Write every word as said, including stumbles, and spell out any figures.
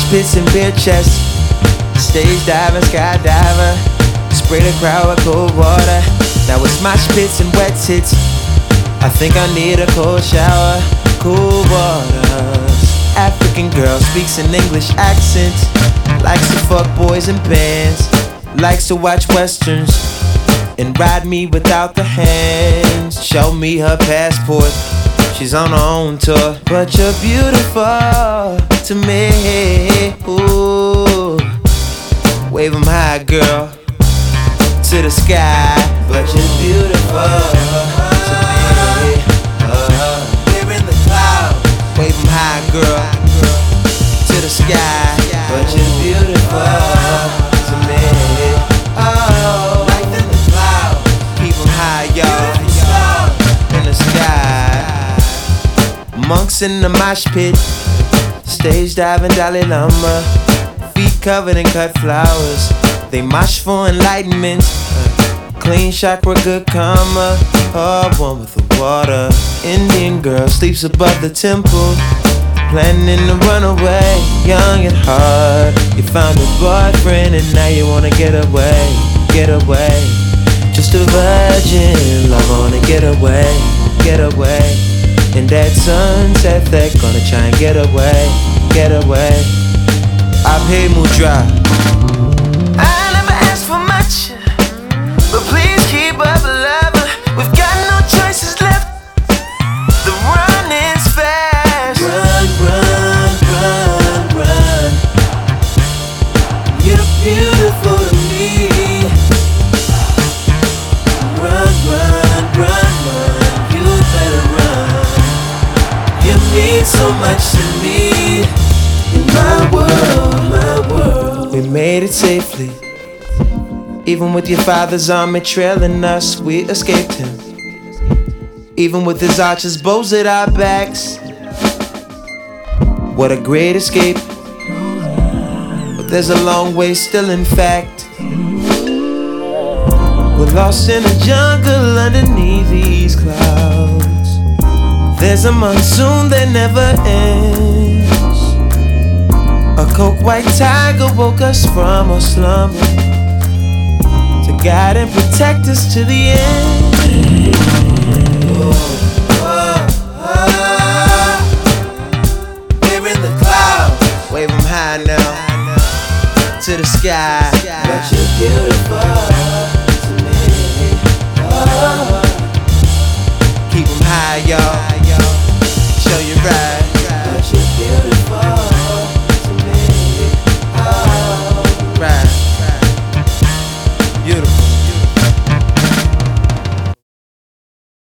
pits and beer chests. Stage diver, skydiver. Spray the crowd with cold water. Now it's mosh pits and wet tits. I think I need a cold shower. Cool waters. African girl speaks an English accent. Likes to fuck boys in bands. Likes to watch westerns and ride me without the hands. Show me her passport. She's on her own tour. But you're beautiful to me. Ooh. Wave 'em high, girl, to the sky. But you're beautiful to me. Uh-huh. We're in the cloud. Wave 'em high, girl, to the sky. But you're beautiful to me. Oh, life in the cloud. Keep 'em high, y'all. In the sky. Monks in the mosh pit. Stage diving Dalai Lama. Feet covered in cut flowers. They mosh for enlightenment. Clean chakra, good karma. Oh, one with the water. Indian girl sleeps above the temple. Planning to run away, young at heart. You found a boyfriend and now you wanna get away, get away. Just a virgin, love wanna get away, get away. In that sunset, they're gonna try and get away, get away. Abhay Mudra. I never asked for much, but please keep up, lover. We've got no choices left. The run is fast. Run, run, run, run. You're beautiful to me. Run, run, run, run. You better run. You mean so much to me. In my world, my world. We made it safely. Even with your father's army trailing us, we escaped him. Even with his archers, bows at our backs. What a great escape. But there's a long way still, in fact. We're lost in a jungle underneath these clouds. There's a monsoon that never ends. A coke white tiger woke us from our slumber to guide and protect us to the end. Oh, oh, oh. We're in the clouds. Wave 'em high now to the sky. But you're beautiful.